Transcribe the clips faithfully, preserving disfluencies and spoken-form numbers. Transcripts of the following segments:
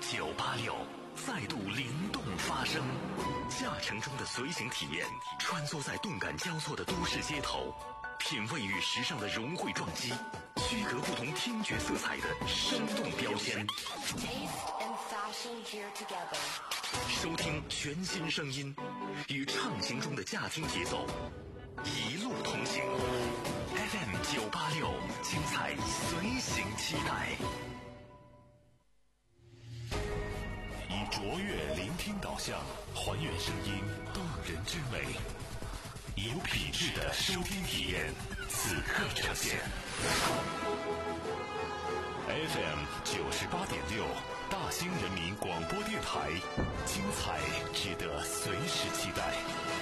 九八六再度灵动发声，驾乘中的随行体验，穿梭在动感交错的都市街头，品味与时尚的融汇撞击，区隔不同听觉色彩的生动标签。收听全新声音，与畅行中的驾听节奏，一路同行。F M 九八六，精彩随行期待。以卓越聆听导向，还原声音动人之美，以有品质的收听体验，此刻呈现。F M 九十八点六，大兴人民广播电台，精彩值得随时期待。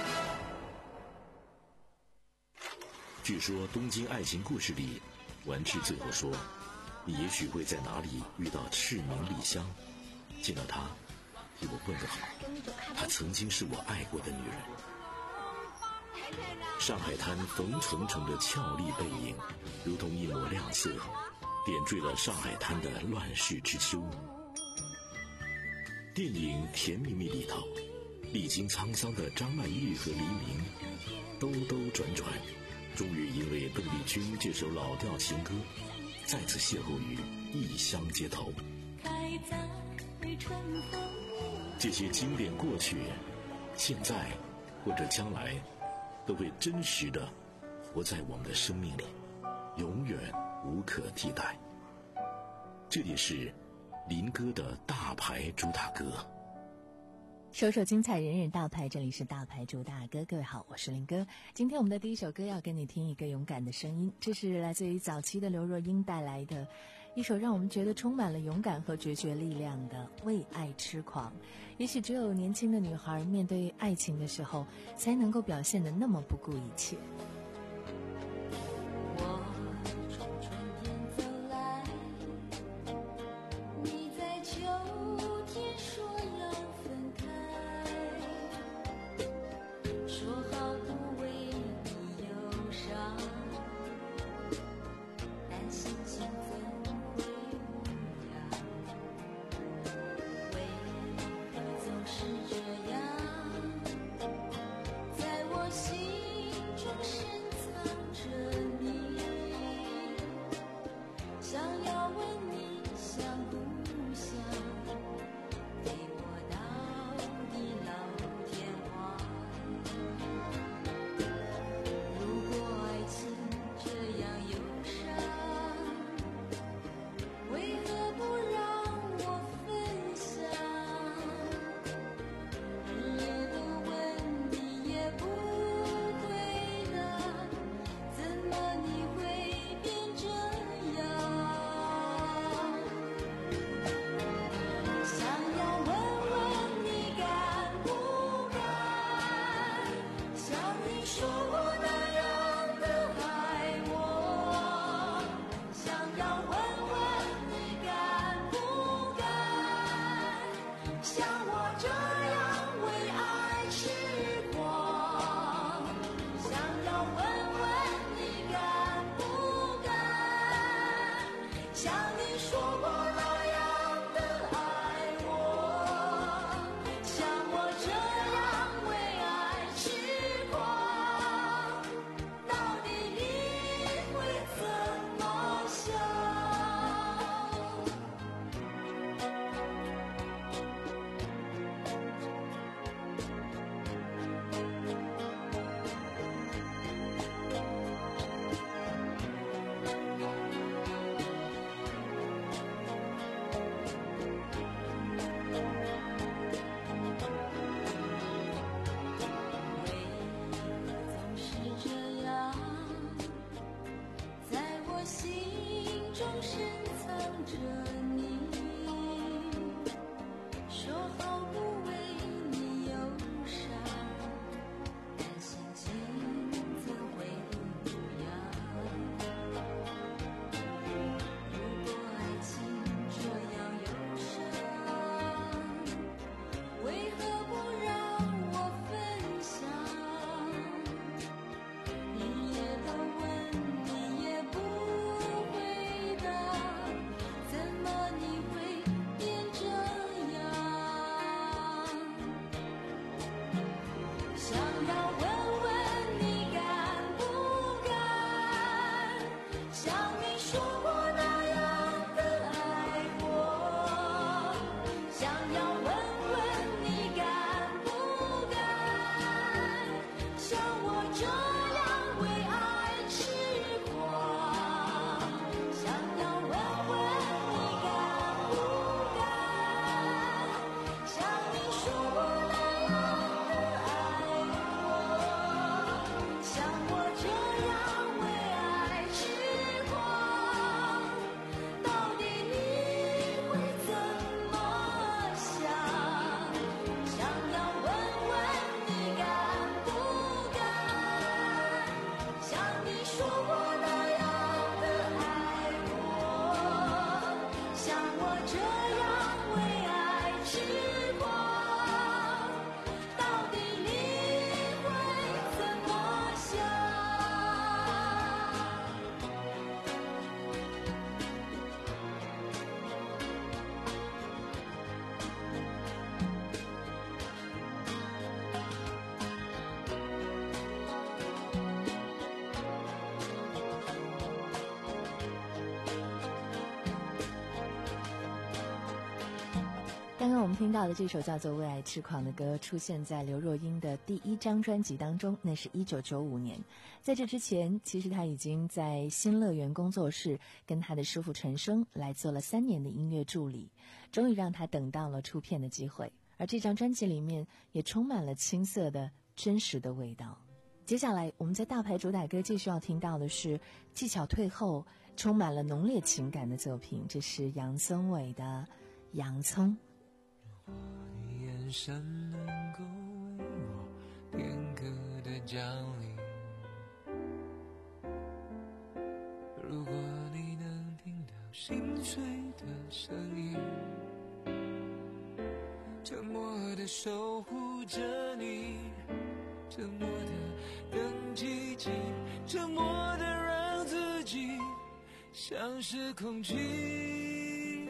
据说《东京爱情故事》里，丸治最后说：“你也许会在哪里遇到赤名莉香，见到她，替我问个好，她曾经是我爱过的女人。”上海滩冯程程的俏丽背影，如同一抹亮色，点缀了上海滩的乱世之秋。电影《甜蜜蜜》里头，历经沧桑的张曼玉和黎明，兜兜转转，终于因为邓丽君这首老调情歌，再次邂逅于异乡街头。这些经典过去，现在或者将来，都会真实的活在我们的生命里，永远无可替代。这里是林哥的大牌主打歌， 首首精彩，人人大牌，这里是大牌主打歌。各位好，我是林哥。今天我们的第一首歌要跟你听一个勇敢的声音，这是来自于早期的刘若英带来的一首让我们觉得充满了勇敢和决绝力量的《为爱痴狂》。也许只有年轻的女孩面对爱情的时候，才能够表现得那么不顾一切。 是刚刚我们听到的这首叫做《为爱痴狂》的歌，出现在刘若英的第一张专辑当中，那是一九九五年。在这之前，其实她已经在新乐园工作室跟她的师傅陈升来做了三年的音乐助理，终于让她等到了出片的机会。而这张专辑里面也充满了青涩的真实的味道。接下来我们在大牌主打歌继续要听到的是技巧退后，充满了浓烈情感的作品，这是杨宗纬的《洋葱》。 你眼神能够为我片刻的降临，如果你能听到心碎的声音，沉默的守护着你，沉默的等奇迹，沉默的让自己像是空气。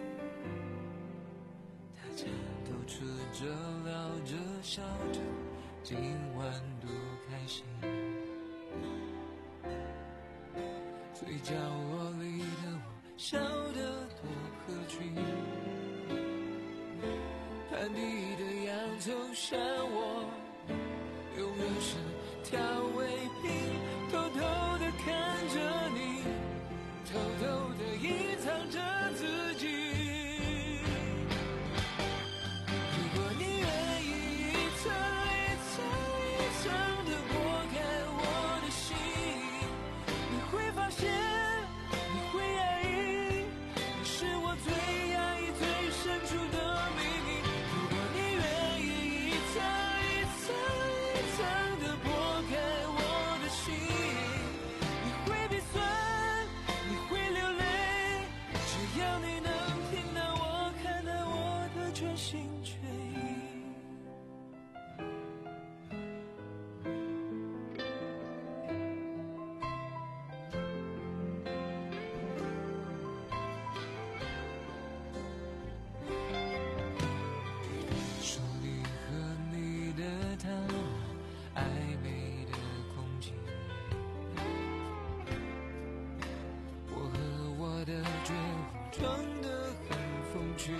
大家都吃着聊着笑着，今晚多开心，嘴角窝里的我笑得多合群，盘底的洋葱像我永远是调味品，偷偷地看着你，偷偷地隐藏着自己。如果你愿意一层一层一层地剥开我的心，你会发现你会压抑，你是我最压抑最深处的秘密。如果你愿意一层一层一层地剥开我的心，你会鼻酸，你会流泪，只要你能听到我，看到我的全心全意。手里和你的谈暧昧的空气，我和我的绝望装得很风趣，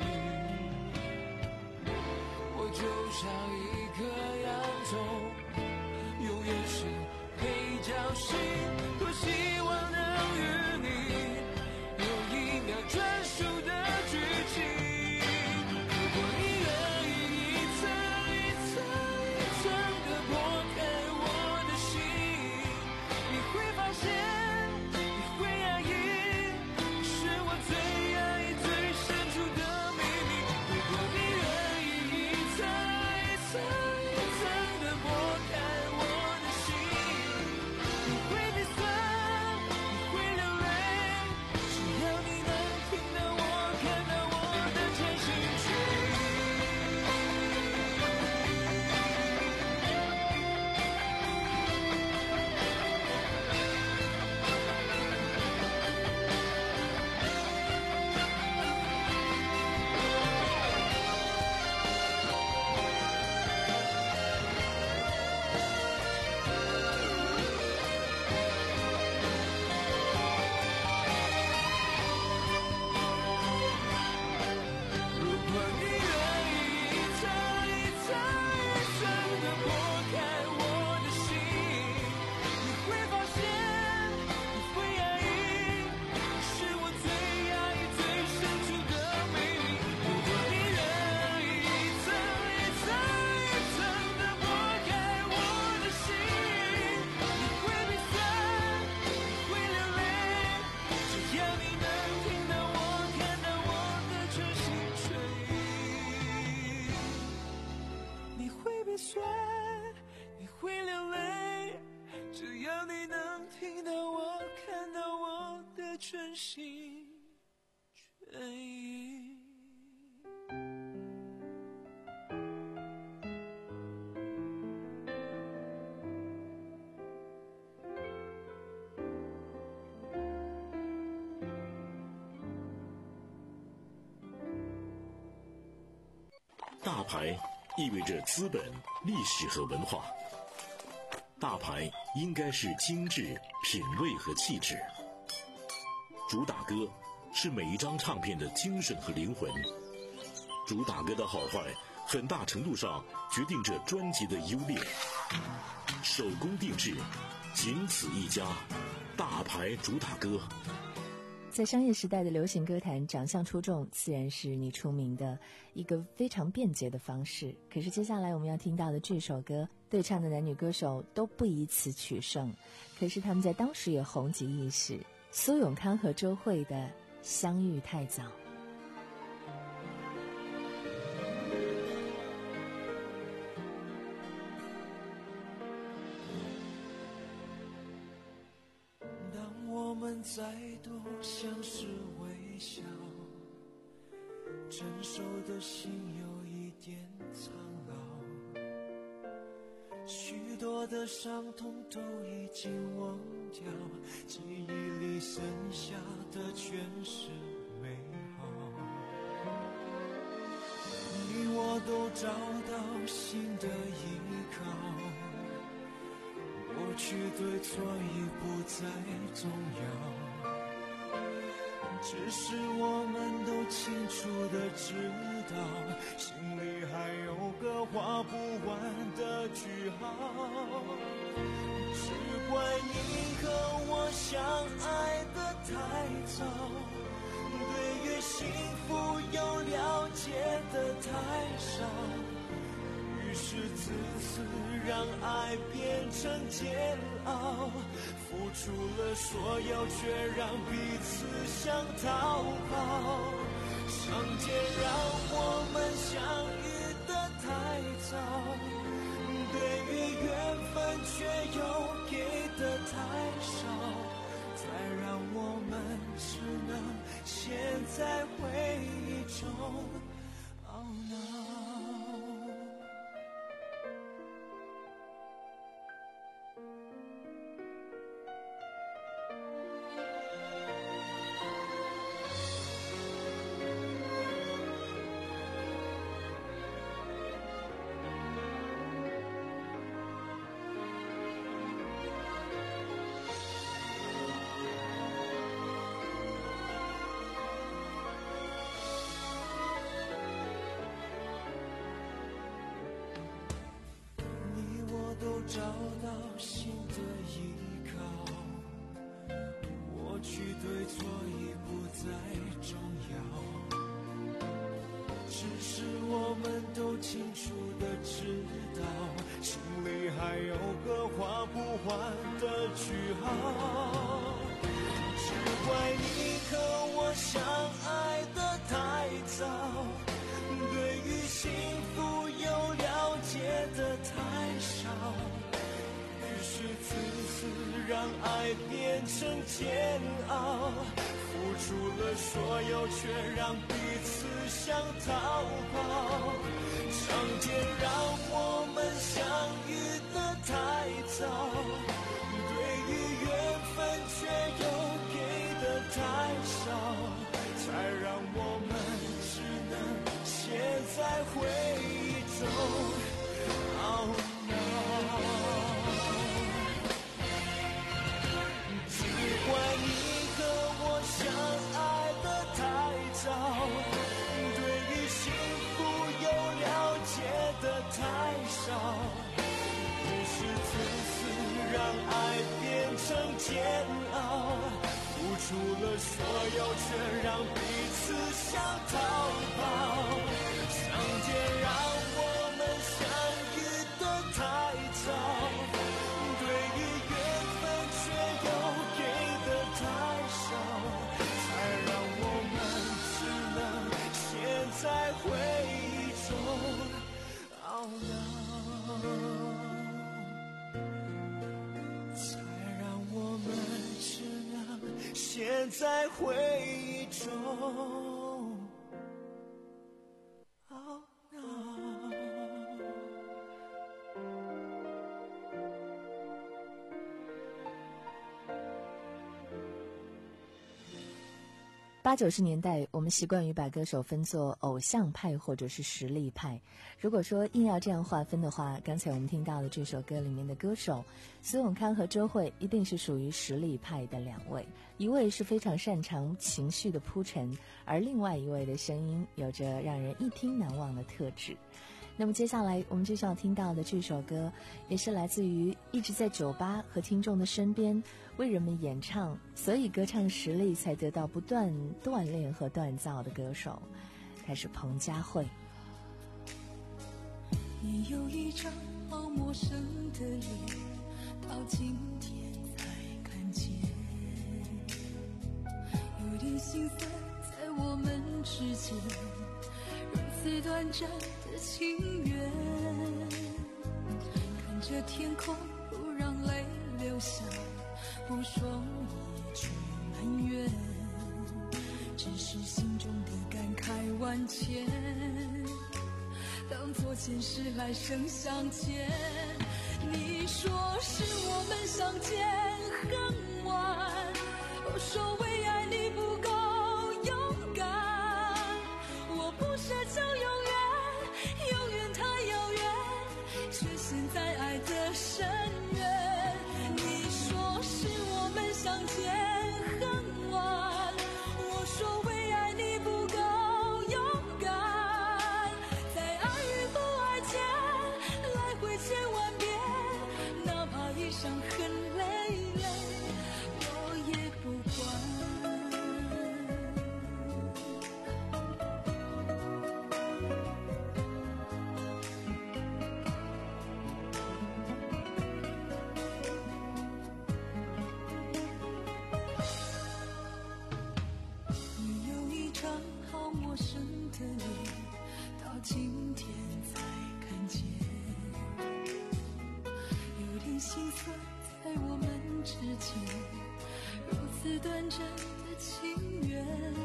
我就像一颗洋葱，永远是配角戏，多希望能与你有一秒专属的剧情。如果你愿意一层一层一层地剥开我的心，你会发现你会压抑，你是我最压抑最深处的秘密。如果你愿意一层一层一层地剥开我的心，你会鼻酸，你会流泪，只要你能听到我，看到我的全心全意。如果你愿意一层一层一层地剥开我的心，你会发现你会压抑，你是我最压抑最深处的秘密。如果你愿意一层一层一层地剥开我的心，你会鼻酸，你会流泪，只要你能听到我，看到我的全心全意。你会鼻酸，你会流泪，只要你能听到我，看到我的全心全意。 大牌意味着资本、历史和文化。大牌应该是精致、品味和气质。主打歌是每一张唱片的精神和灵魂。 主打歌的好坏，很大程度上决定着专辑的优劣。手工定制，仅此一家，大牌主打歌。 在商业时代的流行歌坛，长相出众自然是你出名的一个非常便捷的方式。可是接下来我们要听到的这首歌，对唱的男女歌手都不以此取胜，可是他们在当时也红极一时。苏永康和周蕙的《相遇太早》。 再度相视微笑，成熟的心有一点苍老，许多的伤痛都已经忘掉，记忆里剩下的全是美好。你我都找到新的依靠，过去对错已不再重要，只是我们都清楚地知道，心里还有个画不完的句号。只怪你和我相爱得太早，对于幸福有了解得太少，于是自私让爱变成煎熬，付出了所有却让彼此想逃跑。相见让我们相遇得太早，对于缘分却又给得太少，再让我们只能陷在回忆中懊恼。找到新的依靠，过去对错已不再重要，只是我们都清楚地知道，心里还有个画不完的句号。只怪你和我相爱得太早，对于幸福有了解得太少，是自私让爱变成煎熬，付出了所有却让彼此想逃跑。上天让我们相遇得太早，对于缘分却又给得太少，才让我们只能陷在回忆中懊恼。怪你和我相爱得太早，对于幸福有了解得太少，于是自私让爱变成煎熬，付出了所有却让彼此想逃跑。上天让我们相遇得太早，对于缘分却又太少，才让我们只能陷在回忆中懊恼，才让我们只能陷在回忆中懊恼。 八八九十年代，我们习惯于把歌手分作偶像派或者是实力派。如果说硬要这样划分的话，刚才我们听到的这首歌里面的歌手苏永康和周蕙一定是属于实力派的两位，一位是非常擅长情绪的铺陈，而另外一位的声音有着让人一听难忘的特质。那么接下来我们就要听到的这首歌，也是来自于一直在酒吧和听众的身边为人们演唱，所以歌唱实力才得到不断锻炼和锻造的歌手，她是彭佳慧。 你有一张好陌生的脸，到今天才看见，有点心酸在我们之间，如此短暂的情缘，看着天空不让泪流下，不说一句埋怨，只是心中的感慨万千，当作前世来生相见。你说是我们相见很晚，我说为爱你不够勇敢，我不奢求永远，永远太遥远，却陷在爱的深渊。你说是我们相见很晚，我说为爱你不够勇敢，在爱与不爱间来回千万遍，哪怕一生很累累，我也不管。你有一张好陌生的脸，到今天才看见，有点心酸在我们之间，如此短暂的情缘，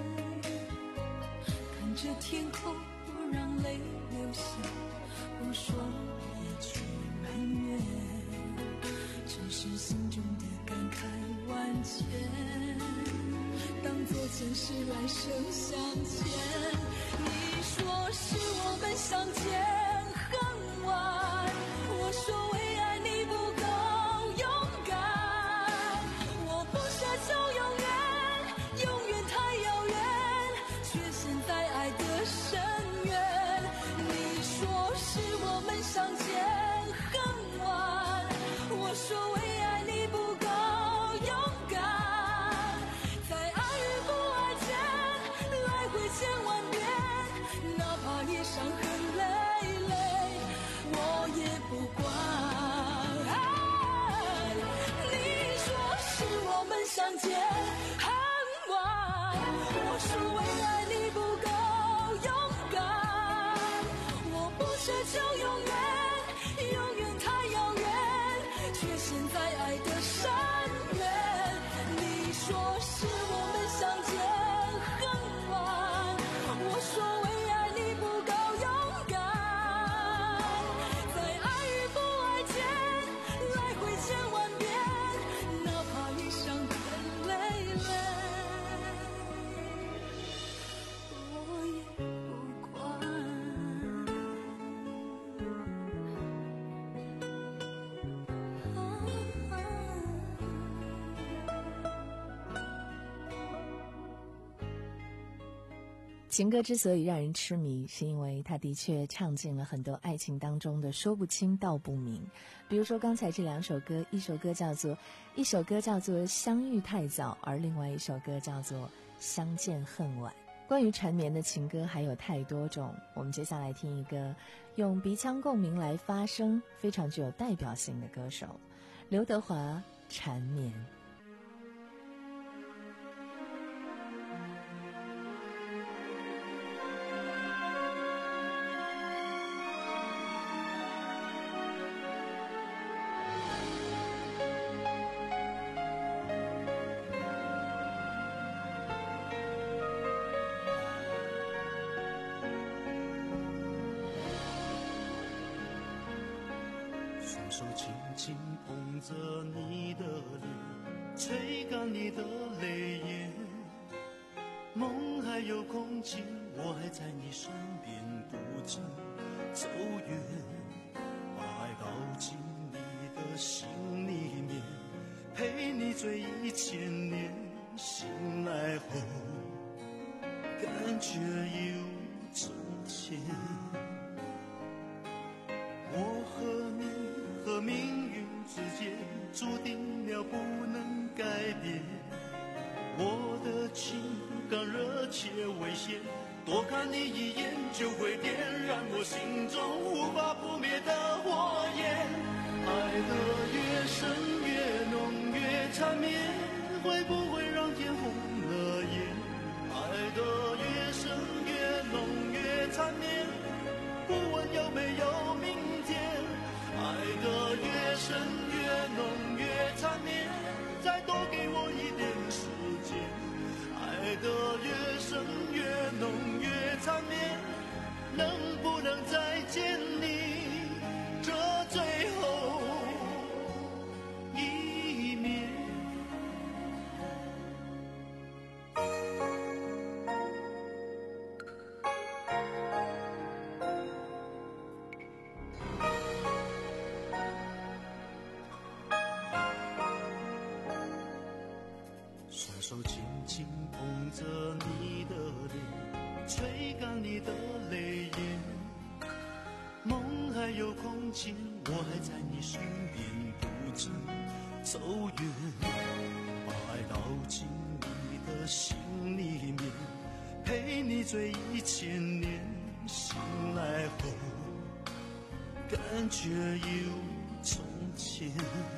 看着天空不让泪流下，不说一句埋怨，只是心中的感慨万千，当作前世来生相见。你说是我们相见很晚，我说为爱你不够勇敢，我不奢求永远，永远太遥远，却陷在爱的深渊。你说是我们相见很晚，我说为爱你不够勇敢，在爱与不爱间来回千万遍，哪怕一生很累累，我也不管。你说是我们相见很晚，我说为爱你不够勇敢，我不奢求永远，永远太遥远，却陷在爱的深渊。你说是我们相见很晚，我说为爱你不够勇敢，在爱与不爱间来回千万遍，哪怕一生很累累，我也不管。 情歌之所以让人痴迷，是因为它的确唱尽了很多爱情当中的说不清道不明。比如说刚才这两首歌，一首歌叫做一首歌叫做相遇太早，而另外一首歌叫做相见恨晚。关于缠绵的情歌还有太多种，我们接下来听一个用鼻腔共鸣来发声非常具有代表性的歌手刘德华，缠绵。 双手轻轻捧着你的脸，吹干你的泪眼， 梦还有空间，我还在你身边，不曾走远，把爱抱进你的心里面，陪你醉一千年，醒来后感觉一如从前。我和你和命运之间注定了不能改变，我的情感热切危险，多看你一眼就会点燃我心中无法扑灭的火焰。爱得越深越浓越缠绵，会不会让天红了眼？爱得越深越浓越缠绵，不问有没有明天。爱得越深越浓越缠绵，再多给我一点时间。爱得越深越浓越缠绵，能不能再见你这最后一面？双手紧紧捧着你的脸，吹干你的泪眼。梦还有空间，我还在你身边，不曾走远。把爱倒进你的心里面，陪你醉一千年，醒来后感觉一如从前。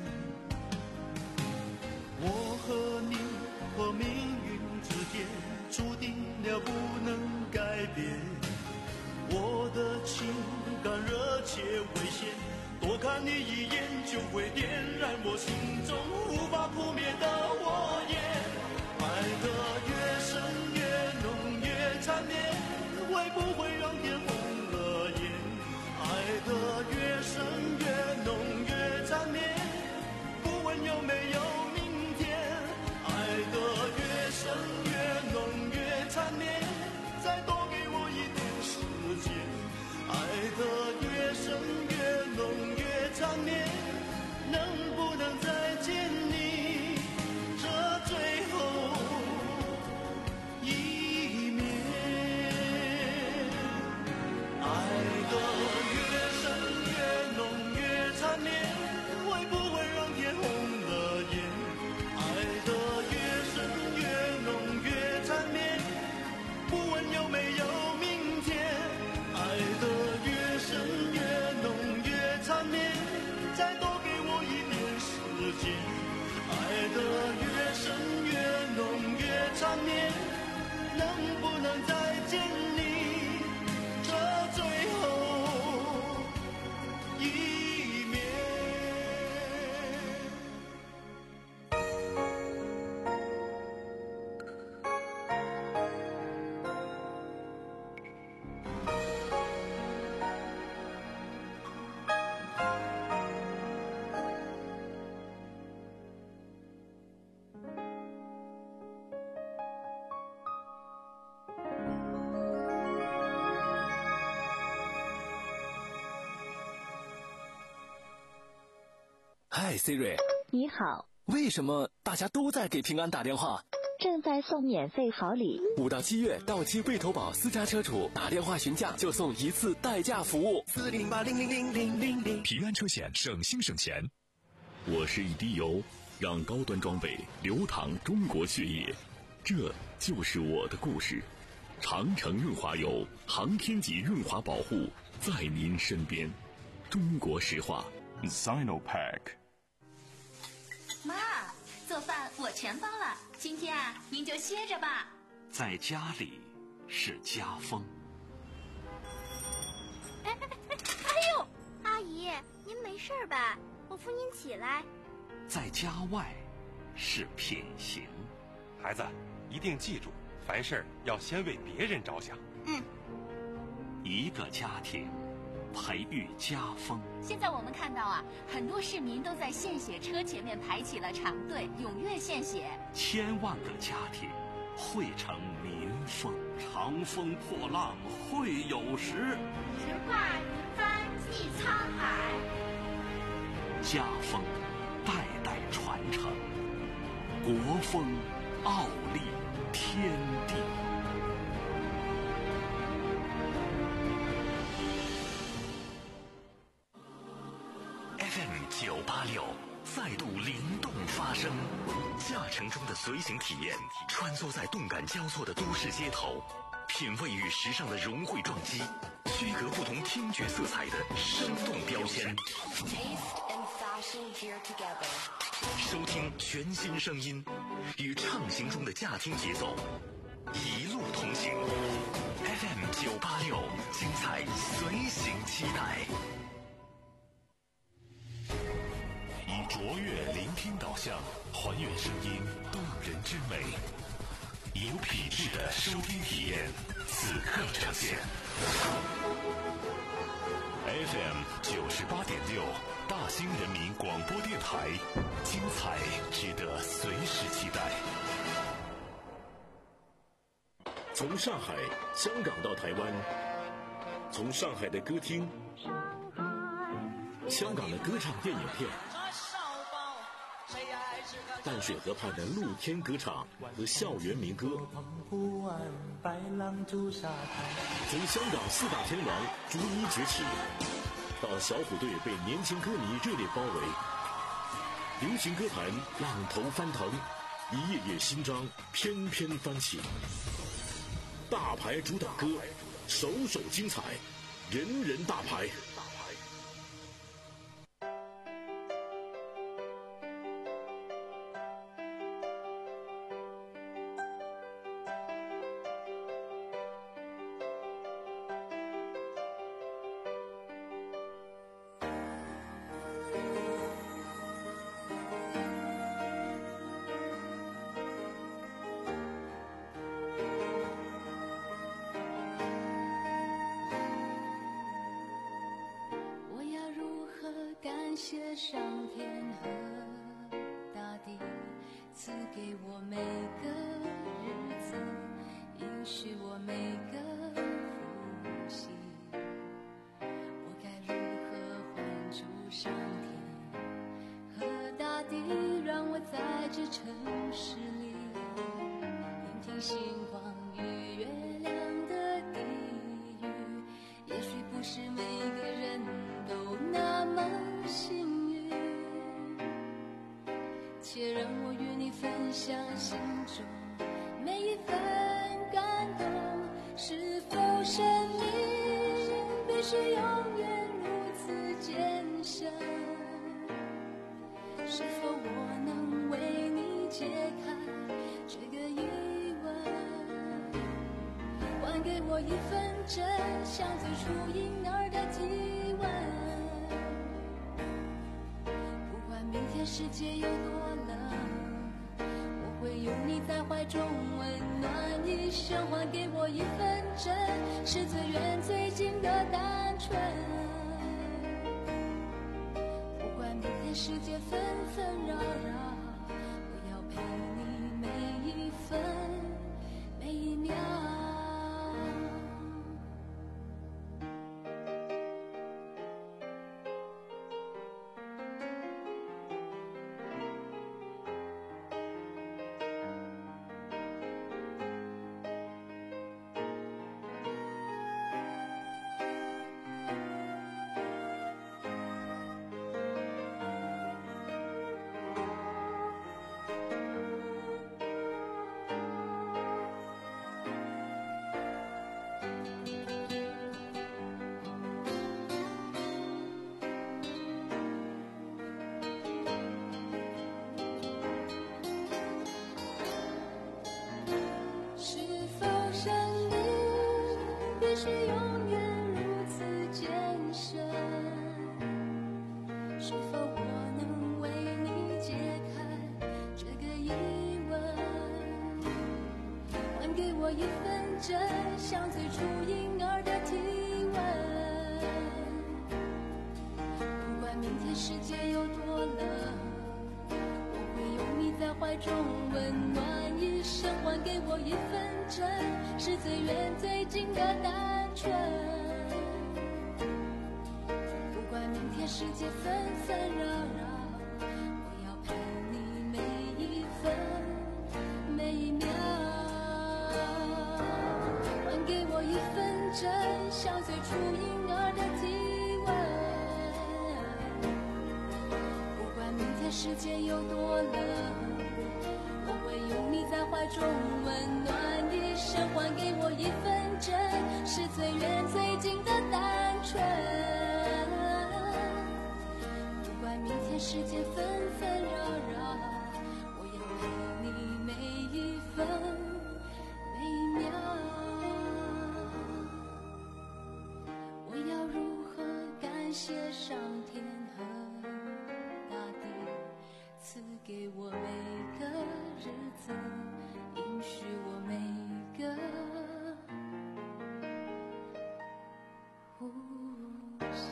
我和你和命运之间注定了不能改变，我的情感热切危险，多看你一眼就会点燃我心中无法扑灭的火焰。爱得越深越浓越缠绵，会不会让天红了眼？爱得越深越浓越缠绵，不问有没有明天。爱得越深越浓越缠绵，再多给我一点时间。爱得越深越浓越缠绵，能不能再见你这最后一面？爱得越深越浓越缠绵，会不会让天红了眼？爱得越深越浓越缠绵，不问有没有明天。爱得越深越浓越缠绵，再多给我一点时间。爱得越深越浓越缠绵，能不能再见你这最后一面？ 嗨 Siri， 你好， 为什么大家都在给平安打电话？ 正在送免费好礼。 五到七月，到期未投保私家车主打电话询价就送一次代驾服务。 四零八零零零零零零， 平安车险，省心省钱。我是一滴油，让高端装备流淌中国血液，这就是我的故事。长城润滑油，航天级润滑保护，在您身边。中国石化 Sinopac。 妈，做饭我全包了，今天啊，您就歇着吧。 在家里是家风。 哎哎哎！哎呦，阿姨，您没事吧？我扶您起来。 在家外是品行。 孩子，一定记住，凡事要先为别人着想。 嗯。 一个家庭培育家风。 现在我们看到啊，很多市民都在献血车前面排起了长队，踊跃献血。 千万个家庭汇成民风。长风破浪会有时， 直挂云帆济沧海。 家风代代传承，国风傲立天地。 F M 九八六再度灵动发声，驾乘中的随行体验，穿梭在动感交错的都市街头，品味与时尚的融汇撞击，区隔不同听觉色彩的生动标签。收听全新声音，与畅行中的驾听节奏，一路同行。F M 九八六，精彩随行期待。 以卓越聆听导向，还原声音动人之美，有品质的收听体验，此刻呈现。F M 九十八点六，大兴人民广播电台，精彩值得随时期待。从上海、香港到台湾，从上海的歌厅、香港的歌唱电影片，淡水河畔的露天歌唱和校园民歌，从香港四大天王逐一崛起，到小虎队被年轻歌迷热烈包围，流行歌坛浪头翻腾，一页页新章翩翩翻起。大牌主打歌，首首精彩，人人大牌。 谢上天和大地赐给我每个日子，允许我每个呼吸，我该如何还出上天和大地，让我在这城市里聆听星光与月亮的低语。也许不是每个人都那么幸运，且让我与你分享心中每一份感动。是否生命必须永远如此艰深？是否我能为你解开这个疑问？还给我一份真，像最初婴儿的体温。明天世界有多冷，我会拥你在怀中温暖一生。还给我一份真，是最远最近的单纯。不管明天世界纷纷扰扰，我要陪你每一分每一秒。是永远如此艰深，是否我能为你解开这个疑问？还给我一份真，像最初婴儿的体温。不管明天世界有多冷，我会拥你在怀中温暖一生。还还给我一份真，是最远最近的单纯。不管明天世界纷纷扰扰，我要陪你每一分每一秒。还给我一份真，像最初婴儿的体温。不管明天世界有多冷，我会拥你在怀中温暖一生。还给我一份真，是最远最近的单纯。不管明天世界纷纷扰扰，我要陪你每一分每一秒。我要如何感谢上天和大地，赐给我每个日子，允许我每个呼吸。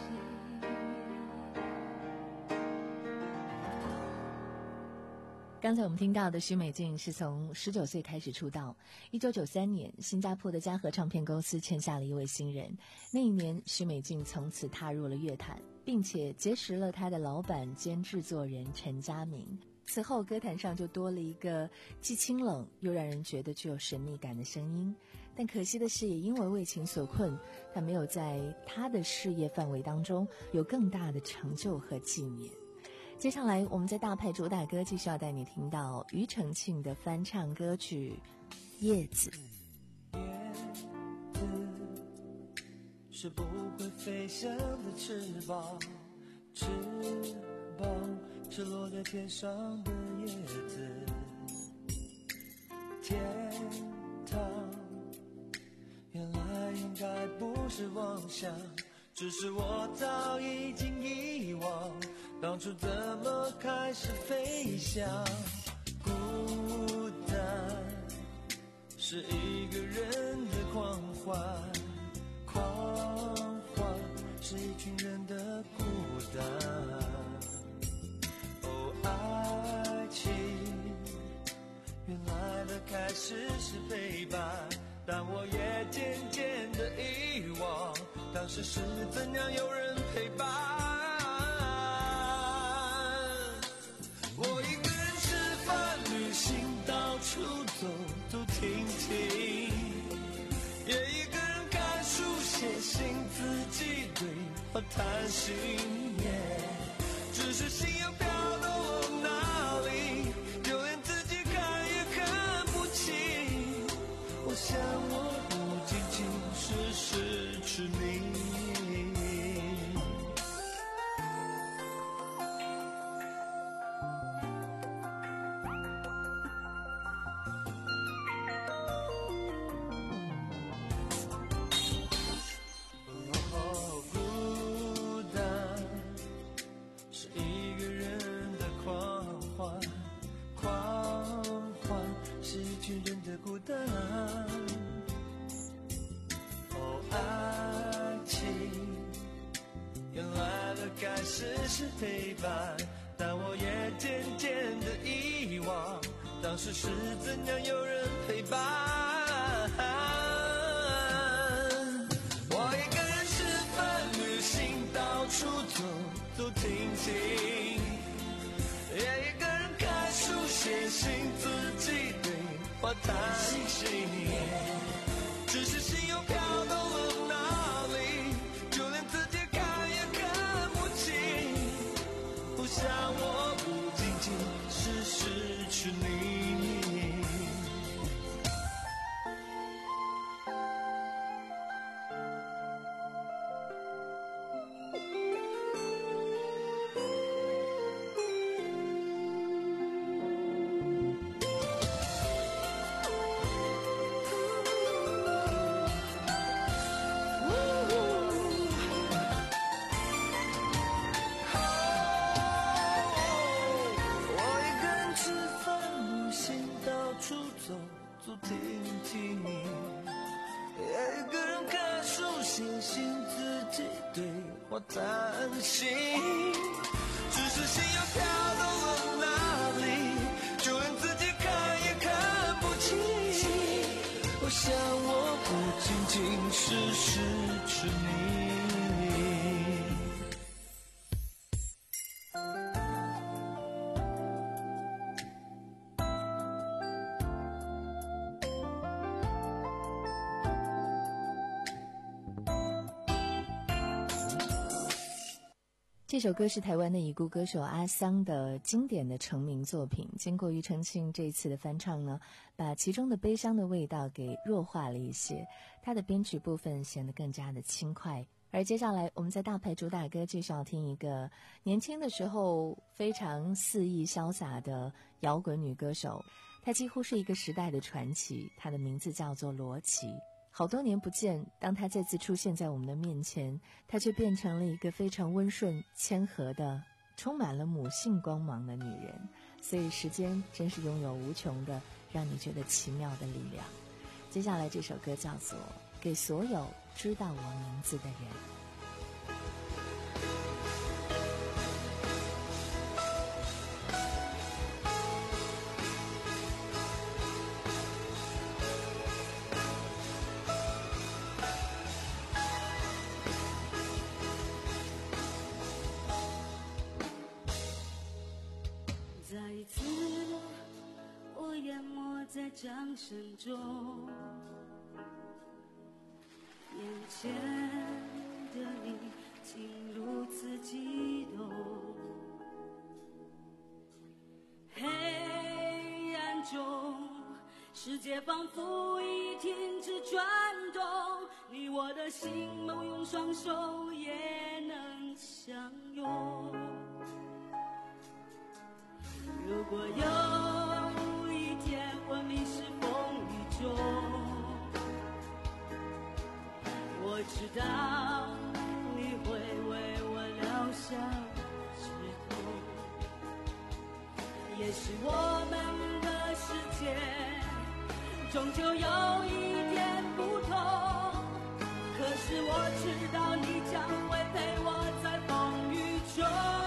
刚才我们听到的许美静是从十九岁开始出道。一九九三年，新加坡的嘉禾唱片公司签下了一位新人。那一年，许美静从此踏入了乐坛，并且结识了她的老板兼制作人陈嘉明。此后，歌坛上就多了一个既清冷又让人觉得具有神秘感的声音。但可惜的是，也因为为情所困，他没有在他的事业范围当中有更大的成就和纪念。接下来我们在大牌主打歌继续要带你听到庾澄庆的翻唱歌曲《叶子》。 叶子是不会飞翔的翅膀，翅膀是落在天上的叶子。天堂原来应该不是妄想，只是我早已经遗忘当初怎么开始飞翔。孤单是一个人的狂欢，狂欢是一群人的孤单。哦，爱情原来的开始是陪伴，但我也渐渐的遗忘当时是怎样有人陪伴。我一个人吃饭旅行，到处走走停停，也一个人看书写信，自己对话谈心。只是心又飘到我哪里，就连自己看也看不清。我想我不仅仅是失去你。是陪伴，但我也渐渐的遗忘当时是怎样有人陪伴。我一个人吃饭旅行，到处走走停停，也一个人看书写信，自己对话谈心。只是心又飘到了哪里，就连自己看也看不清。我想我不仅仅是失去你。担心，只是心又飘到了哪里，就连自己看也看不清。 竟是失去你。 这首歌是台湾的已故歌手阿桑的经典的成名作品，经过庾澄庆这次的翻唱呢，把其中的悲伤的味道给弱化了一些，他的编曲部分显得更加的轻快。而接下来我们在大牌主打歌介绍听一个年轻的时候非常肆意潇洒的摇滚女歌手，她几乎是一个时代的传奇，她的名字叫做罗琦。好多年不见，当她再次出现在我们的面前，她却变成了一个非常温顺谦和的充满了母性光芒的女人。所以时间真是拥有无穷的让你觉得奇妙的力量。接下来这首歌叫做《给所有知道我名字的人》。 再一次我淹没在掌声中，眼前的你竟如此激动，黑暗中世界仿佛已停止转动，你我的心梦用双手也能相拥。如果有一天我迷失风雨中，我知道你会为我留下止痛。也许我们的世界终究有一点不同，可是我知道你将会陪我在风雨中。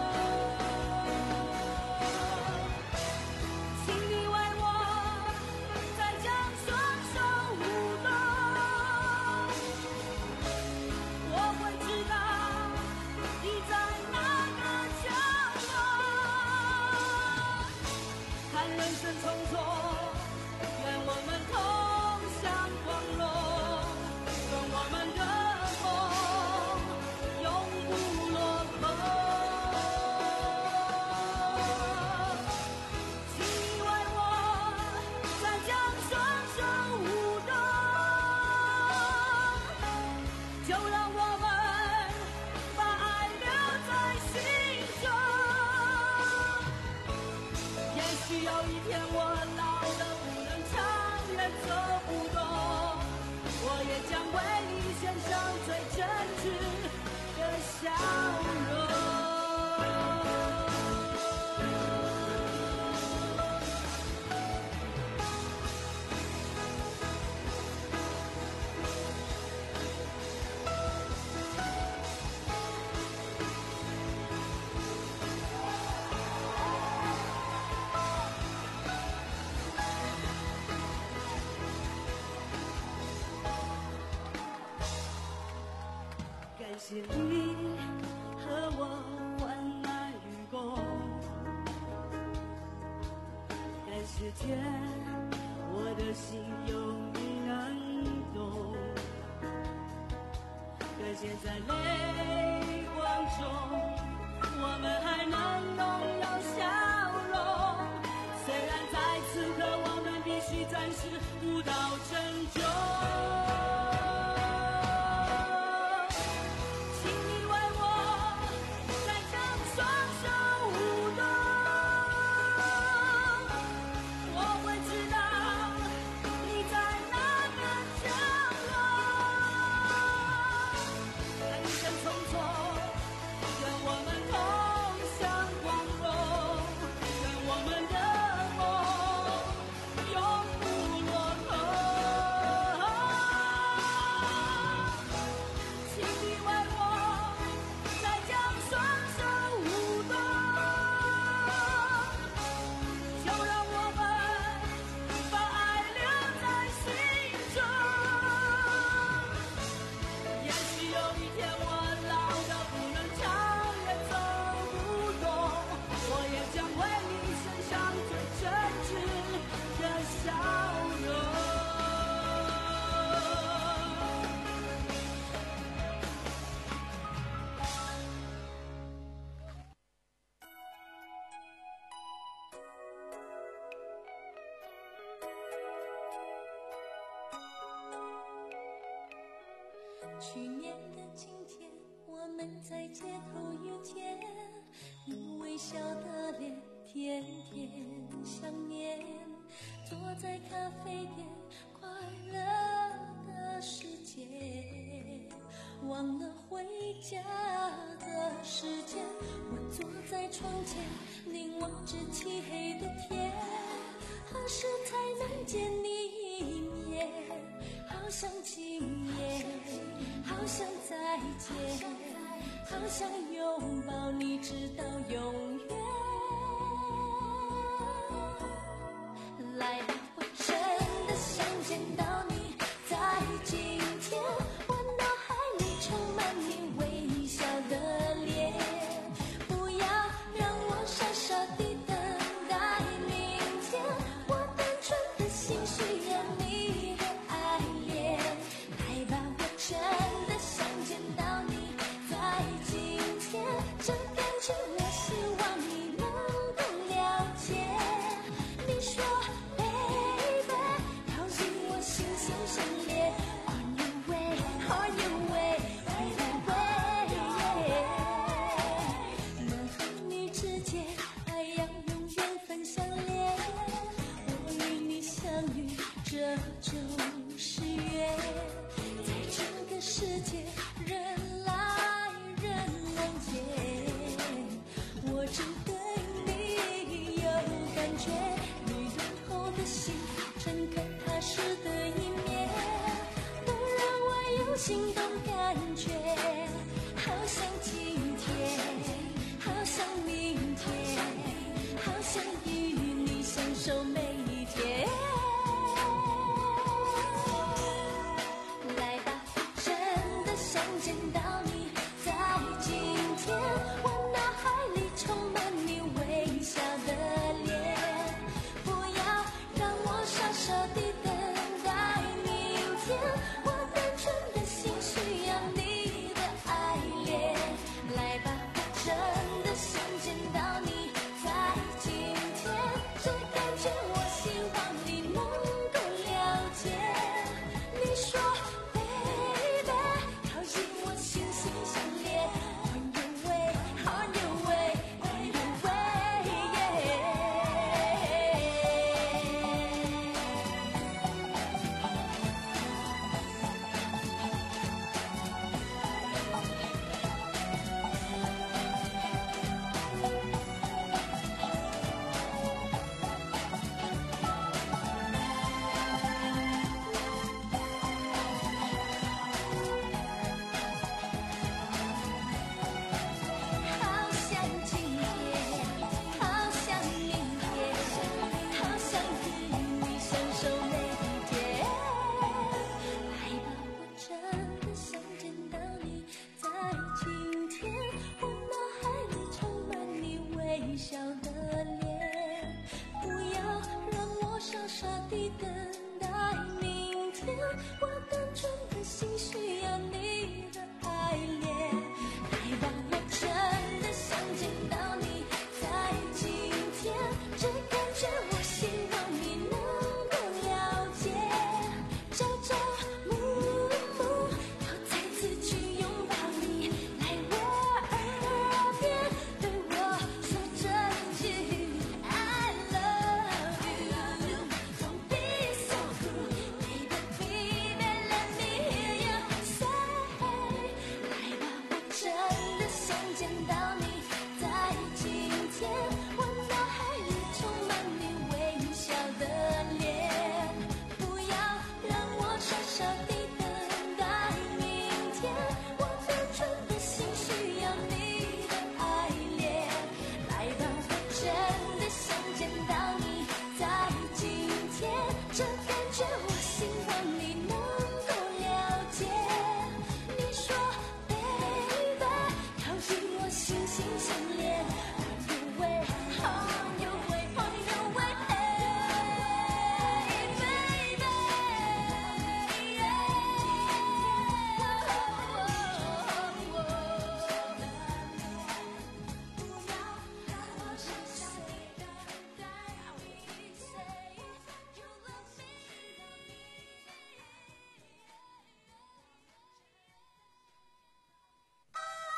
感谢你和我患难与共，感谢天，我的心有你能懂，感谢在泪光中我们还能拥有笑容，虽然在此刻我们必须暂时舞蹈沉重。永不落空。 去年的今天，我们在街头遇见，你微笑的脸，天天想念。坐在咖啡店，快乐的世界，忘了回家的时间。我坐在床前，凝望着漆黑的天，何时才能见你一面？好想今夜，好想再见，好想拥抱你直到永远。来吧，我真的想见到你，在今天，我脑海里充满你微笑的脸，不要让我傻傻地等待明天，我单纯的心需要你的爱恋。来吧，我真的想见到你，在今天，这感觉我希望你能够了解。你说这就是缘，在整个世界人来人往间，我只对你有感觉，你敦厚的心，诚恳踏实的一面，都让我有心动感觉。好想今天，好想明天，好想与你相守每一天。见到你，在今天，我脑海里充满你微笑的脸，不要让我傻傻地等待明天，我单纯的心需要你的爱恋。来吧，我真的想见到你，在今天，这感觉我希望你能够了解。你说笑的脸，不要让我傻傻地等待明天，我单纯的心需要你的爱恋。来吧，我真的想见到你，在今天，这感觉我希望你能够了解。朝朝暮暮，要再次去拥抱你，来我耳边对我说这句 I love you。Don't be so cruel, baby, baby。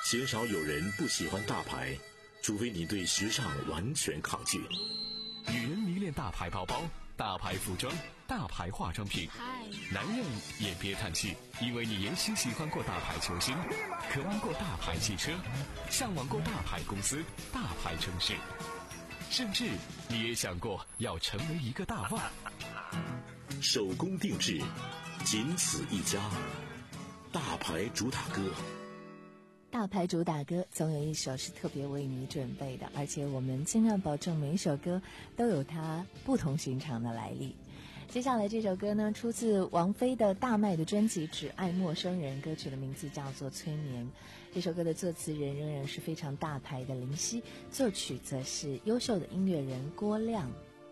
鲜少有人不喜欢大牌，除非你对时尚完全抗拒。 女人迷恋大牌包包、大牌服装、大牌化妆品，男人也别叹气，因为你也许喜欢过大牌球星，渴望过大牌汽车，向往过大牌公司、大牌城市，甚至你也想过要成为一个大腕。 手工定制，仅此一家，大牌主打歌。 大牌主打歌总有一首是特别为你准备的，而且我们尽量保证每一首歌都有它不同寻常的来历。接下来这首歌呢，出自王菲的大卖的专辑《只爱陌生人》，歌曲的名字叫做《催眠》。这首歌的作词人仍然是非常大牌的林夕，作曲则是优秀的音乐人郭亮。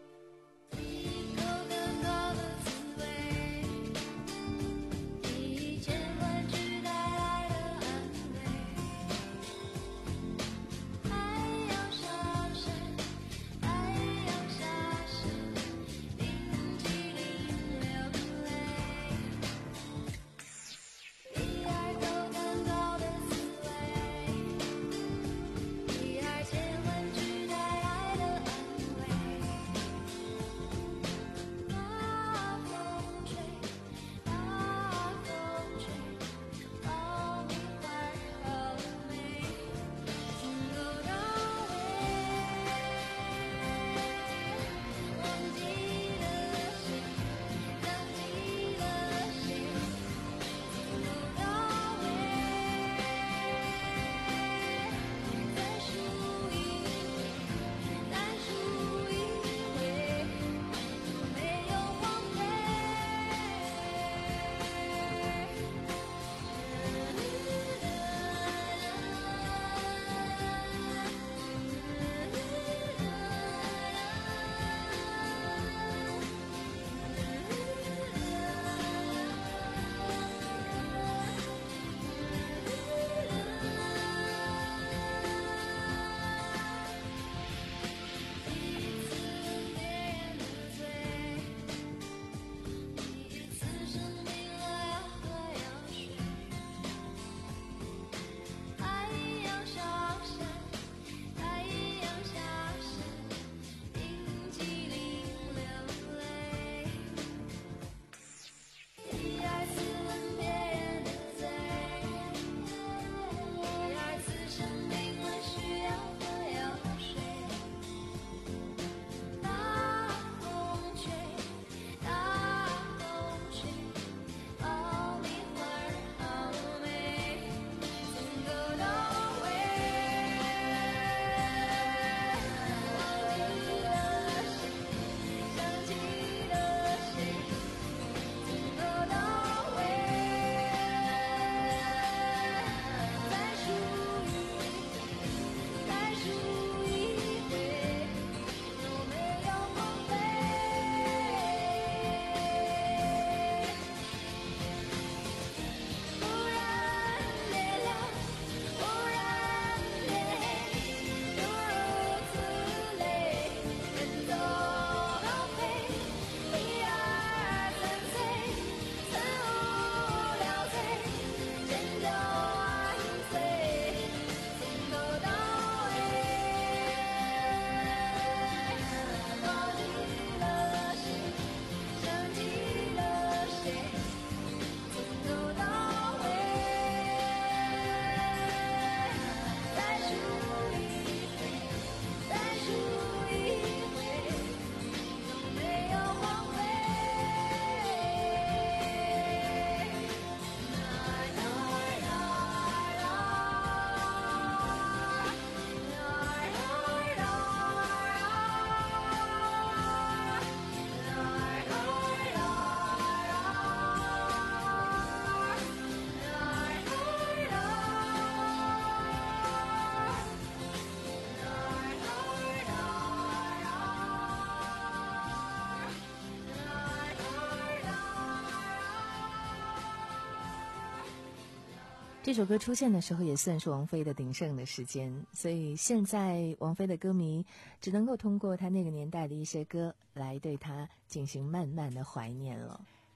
这首歌出现的时候也算是王菲的鼎盛的时间，所以现在王菲的歌迷只能够通过她那个年代的一些歌来对她进行慢慢的怀念了。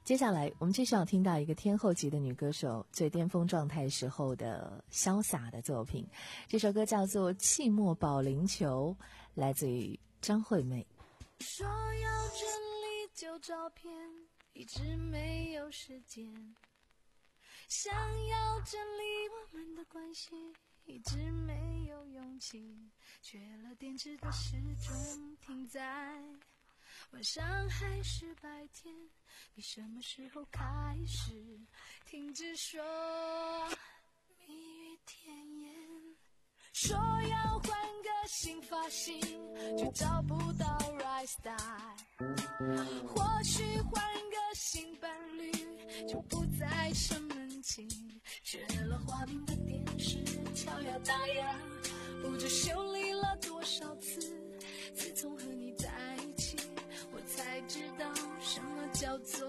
接下来我们继续要听到一个天后级的女歌手最巅峰状态时候的潇洒的作品，这首歌叫做《寂寞保龄球》，来自于张惠妹。 说要整理旧照片，一直没有时间，想要整理我们的关系，一直没有勇气，缺了电池的时钟停在晚上还是白天，你什么时候开始停止说蜜语甜言？说要换个新发型，却找不到 right style， 或许换个新伴侣，就不再生闷气，缺了画面的电视敲呀打呀，不知修理了多少次，自从和你在一起，我才知道什么叫做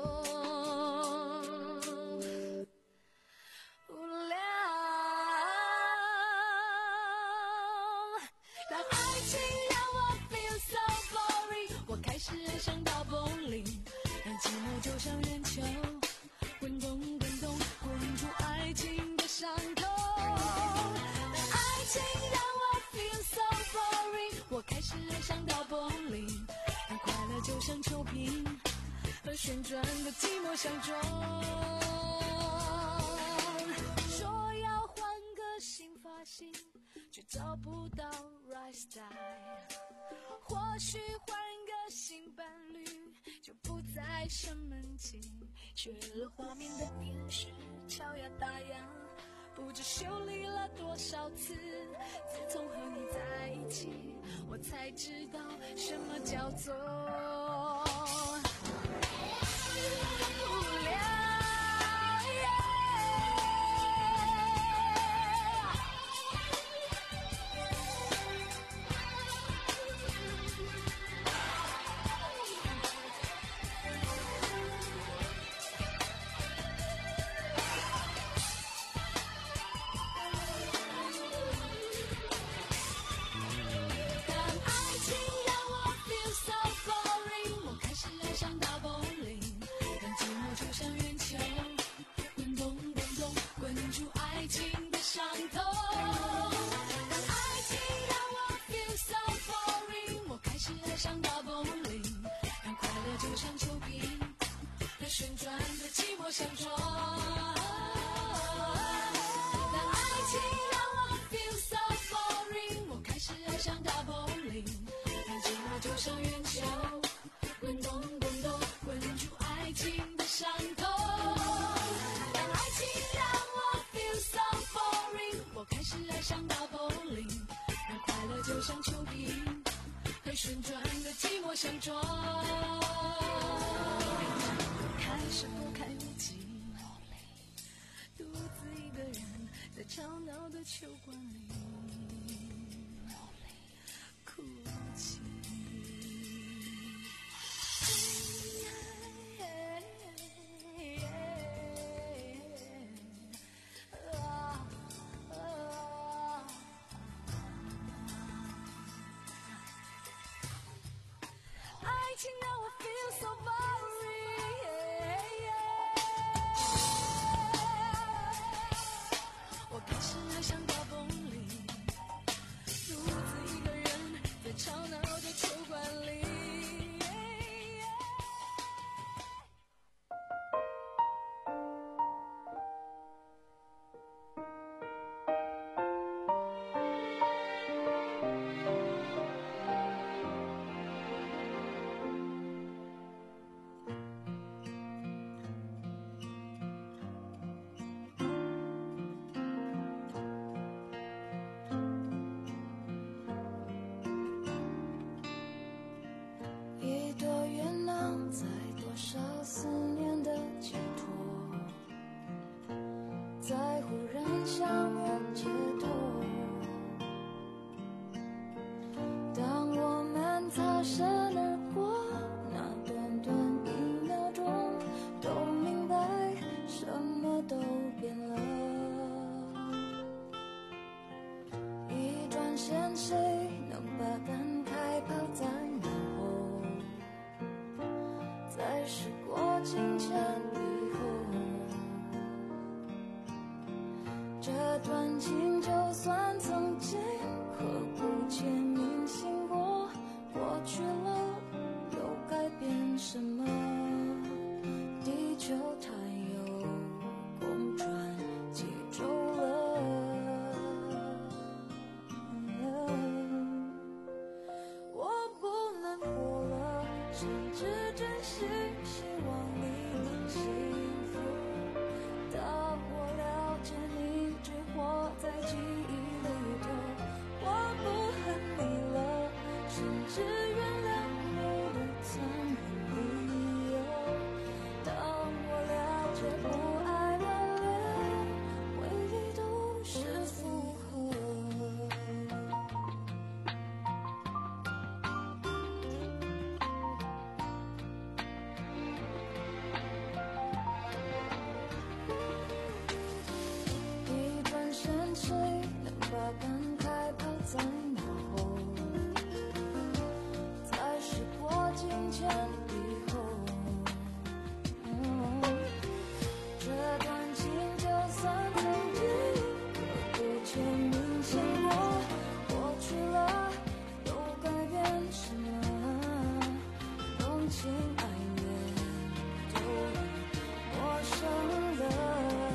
无聊。当爱情让我 feel so boring， 我开始爱上到 bowling， 让寂寞就像圆球滚动滚动滚出爱情的伤口。当爱情让我 feel so boring， 我开始爱上到 bowling，快乐就像球瓶和旋转的寂寞相撞。说要换个新发型，却找不到 right style， 或许换个新伴侣，就不再生闷气，缺了画面的电视敲呀打呀，不知修理了多少次，自从和你在一起，我才知道什么叫做无聊。旋转的寂寞相撞，当爱情让我 feel so boring， 我开始爱上大 bowling， 让寂寞就像圆球滚动滚动滚出爱情的伤口。当爱情让我 feel so boring， 我开始爱上大 bowling， 让快乐就像球瓶和旋转的寂寞相撞。开始拨开无际，独自一个人在吵闹的球馆里哭泣。爱情让我 feel so boring，我开始爱上大风里，独自一个人在吵闹的球馆里。谁能把感慨抛在脑后，在时过境迁段情就算曾经刻骨且铭心过，过去了又改变什么？地球它又公转几周了，我不能活了，甚至真心希望你能幸福。当我了解你只活在记忆里头，我不恨你了，甚至原谅你的残忍理由。当我了解不爱了，连回忆都是负荷。一转身，谁能把感慨抛在脑后？在时过境迁以后，这段情就算曾经刻骨且铭心过，过去了又改变什么？动情爱恋都已陌生了。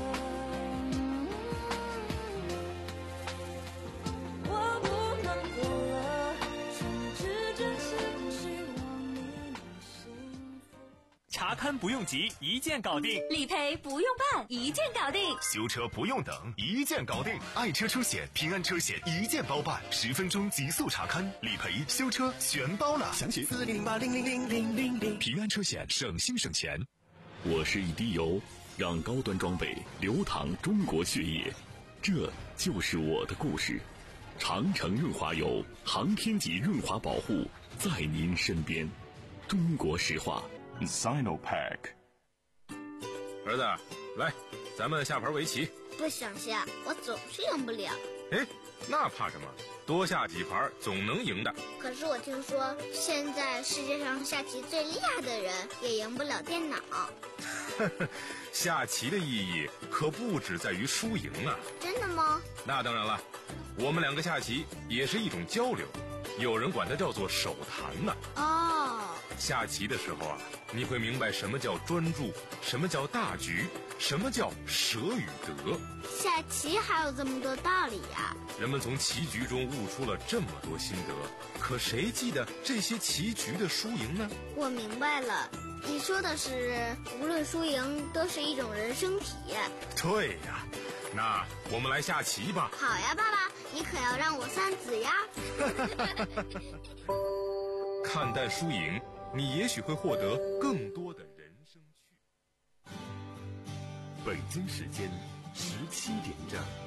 我不能过了，甚至真心希望你能幸福。 查勘不用急，一键搞定； 理赔不用办，一键搞定； 修车不用等，一键搞定。爱车车险、平安车险一键包办，十分钟极速查勘、理赔、修车全包了。详情四零八零零零零零零。 平安车险，省心省钱。 我是一滴油，让高端装备流淌中国血液，这就是我的故事。长城润滑油，航天级润滑保护，在您身边。中国石化 Sinopack。 儿子，来，咱们下盘围棋。 不想下，我总是赢不了。 哎，那怕什么？多下几盘总能赢的。 可是我听说，现在世界上下棋最厉害的人也赢不了电脑。 下棋的意义可不只在于输赢啊！ 真的吗？ 那当然了，我们两个下棋也是一种交流，有人管它叫做手谈呢。 哦， 下棋的时候啊，你会明白什么叫专注，什么叫大局，什么叫舍与得。 下棋还有这么多道理呀！ 人们从棋局中悟出了这么多心得，可谁记得这些棋局的输赢呢？ 我明白了，你说的是无论输赢都是一种人生体验。 对呀，那我们来下棋吧。 好呀，爸爸，你可要让我三子呀。 看淡输赢，你也许会获得更多的人生趣。 北京时间十七点整。